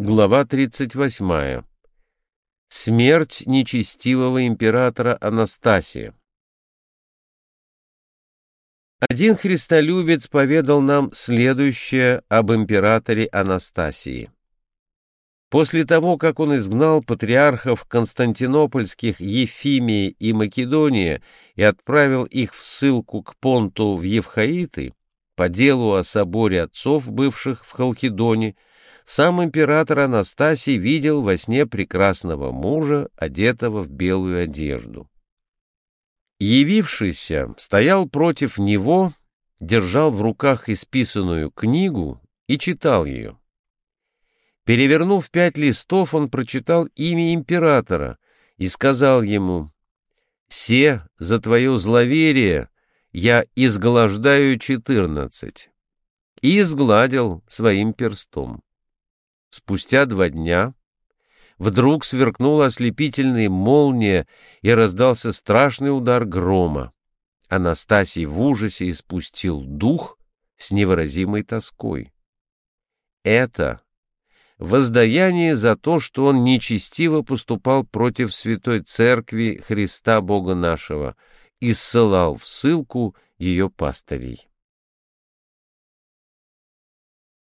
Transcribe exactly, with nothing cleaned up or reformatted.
Глава тридцать восьмая. Смерть нечестивого императора Анастасия. Один христолюбец поведал нам следующее об императоре Анастасии. После того, как он изгнал патриархов константинопольских Ефимия и Македония и отправил их в ссылку к Понту в Евхаиты по делу о соборе отцов, бывших в Халкидоне, сам император Анастасий видел во сне прекрасного мужа, одетого в белую одежду. Явившийся стоял против него, держал в руках исписанную книгу и читал ее. Перевернув пять листов, он прочитал имя императора и сказал ему: «Се за твое зловерие я изголождаю четырнадцать», и изгладил своим перстом. Спустя два дня вдруг сверкнула ослепительная молния и раздался страшный удар грома. Анастасий в ужасе испустил дух с невыразимой тоской. Это воздаяние за то, что он нечестиво поступал против Святой Церкви Христа Бога нашего и ссылал в ссылку ее пастырей.